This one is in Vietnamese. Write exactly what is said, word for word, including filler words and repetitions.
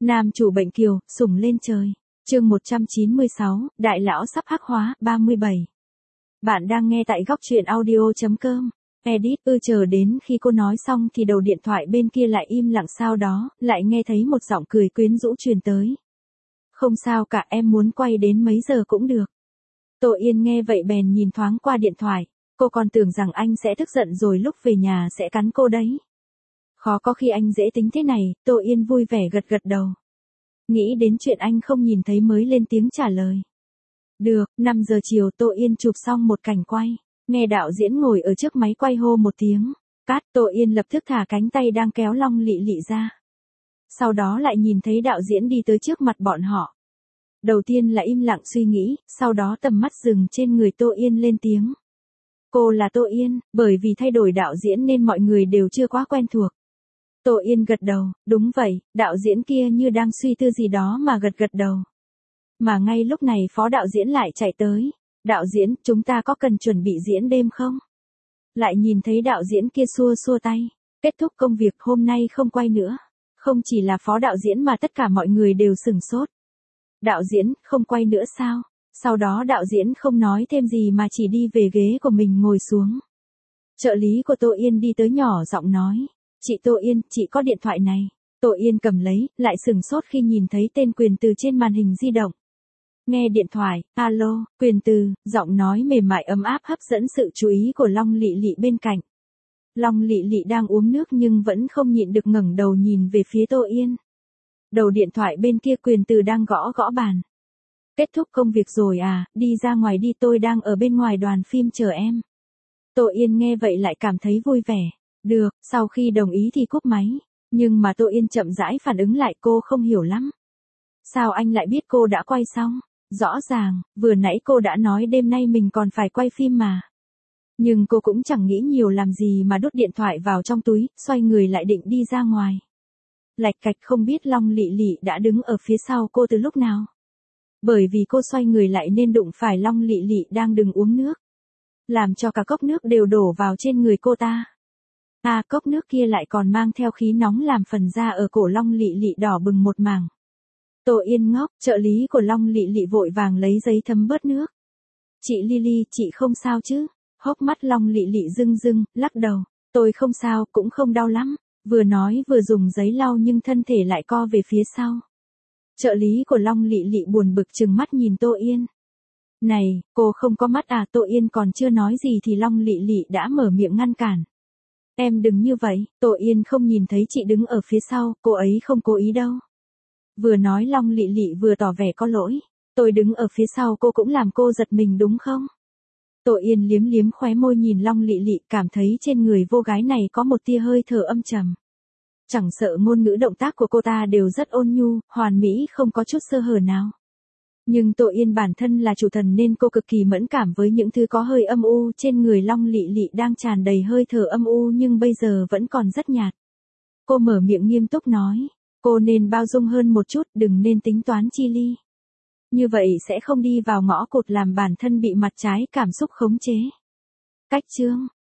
Nam chủ bệnh kiều, sủng lên trời. Chương một trăm chín mươi sáu, đại lão sắp hắc hóa, ba mươi bảy. Bạn đang nghe tại góc truyện audio chấm com. Edit ư chờ đến khi cô nói xong thì đầu điện thoại bên kia lại im lặng, sau đó, lại nghe thấy một giọng cười quyến rũ truyền tới. Không sao cả, em muốn quay đến mấy giờ cũng được. Tô Yên nghe vậy bèn nhìn thoáng qua điện thoại, cô còn tưởng rằng anh sẽ tức giận rồi lúc về nhà sẽ cắn cô đấy. Khó có khi anh dễ tính thế này, Tô Yên vui vẻ gật gật đầu. Nghĩ đến chuyện anh không nhìn thấy mới lên tiếng trả lời. Được, năm giờ chiều Tô Yên chụp xong một cảnh quay, nghe đạo diễn ngồi ở trước máy quay hô một tiếng. Cát, Tô Yên lập tức thả cánh tay đang kéo Long Lị Lị ra. Sau đó lại nhìn thấy đạo diễn đi tới trước mặt bọn họ. Đầu tiên là im lặng suy nghĩ, sau đó tầm mắt dừng trên người Tô Yên lên tiếng. Cô là Tô Yên, bởi vì thay đổi đạo diễn nên mọi người đều chưa quá quen thuộc. Tô Yên gật đầu, đúng vậy, đạo diễn kia như đang suy tư gì đó mà gật gật đầu. Mà ngay lúc này phó đạo diễn lại chạy tới. Đạo diễn, chúng ta có cần chuẩn bị diễn đêm không? Lại nhìn thấy đạo diễn kia xua xua tay. Kết thúc công việc, hôm nay không quay nữa. Không chỉ là phó đạo diễn mà tất cả mọi người đều sửng sốt. Đạo diễn, không quay nữa sao? Sau đó đạo diễn không nói thêm gì mà chỉ đi về ghế của mình ngồi xuống. Trợ lý của Tô Yên đi tới nhỏ giọng nói. Chị Tô Yên, chị có điện thoại này. Tô Yên cầm lấy, lại sửng sốt khi nhìn thấy tên Quyền Từ trên màn hình di động. Nghe điện thoại, alo, Quyền Từ, giọng nói mềm mại ấm áp hấp dẫn sự chú ý của Long Lị Lị bên cạnh. Long Lị Lị đang uống nước nhưng vẫn không nhịn được ngẩng đầu nhìn về phía Tô Yên. Đầu điện thoại bên kia Quyền Từ đang gõ gõ bàn. Kết thúc công việc rồi à, đi ra ngoài đi, tôi đang ở bên ngoài đoàn phim chờ em. Tô Yên nghe vậy lại cảm thấy vui vẻ. Được, sau khi đồng ý thì cúp máy. Nhưng mà Tô Yên chậm rãi phản ứng lại, cô không hiểu lắm. Sao anh lại biết cô đã quay xong? Rõ ràng, vừa nãy cô đã nói đêm nay mình còn phải quay phim mà. Nhưng cô cũng chẳng nghĩ nhiều làm gì mà đút điện thoại vào trong túi, xoay người lại định đi ra ngoài. Lạch cạch, không biết Long Lị Lị đã đứng ở phía sau cô từ lúc nào. Bởi vì cô xoay người lại nên đụng phải Long Lị Lị đang đứng uống nước. Làm cho cả cốc nước đều đổ vào trên người cô ta. À, cốc nước kia lại còn mang theo khí nóng làm phần da ở cổ Long Lị Lị đỏ bừng một mảng. Tô Yên ngốc, trợ lý của Long Lị Lị vội vàng lấy giấy thấm bớt nước. Chị Lily, chị không sao chứ? Hốc mắt Long Lị Lị rưng rưng, lắc đầu. Tôi không sao, cũng không đau lắm. Vừa nói vừa dùng giấy lau nhưng thân thể lại co về phía sau. Trợ lý của Long Lị Lị buồn bực trừng mắt nhìn Tô Yên. Này, cô không có mắt à? Tô Yên còn chưa nói gì thì Long Lị Lị đã mở miệng ngăn cản. Em đừng như vậy, Tô Yên không nhìn thấy chị đứng ở phía sau, cô ấy không cố ý đâu. Vừa nói Long Lị Lị vừa tỏ vẻ có lỗi. Tôi đứng ở phía sau cô cũng làm cô giật mình đúng không? Tô Yên liếm liếm khóe môi nhìn Long Lị Lị, cảm thấy trên người cô gái này có một tia hơi thở âm trầm. Chẳng sợ ngôn ngữ động tác của cô ta đều rất ôn nhu, hoàn mỹ, không có chút sơ hở nào. Nhưng Tô Yên bản thân là chủ thần nên cô cực kỳ mẫn cảm với những thứ có hơi âm u trên người Long Lị Lị đang tràn đầy hơi thở âm u nhưng bây giờ vẫn còn rất nhạt. Cô mở miệng nghiêm túc nói, cô nên bao dung hơn một chút, đừng nên tính toán chi ly. Như vậy sẽ không đi vào ngõ cụt làm bản thân bị mặt trái cảm xúc khống chế. Cách chương,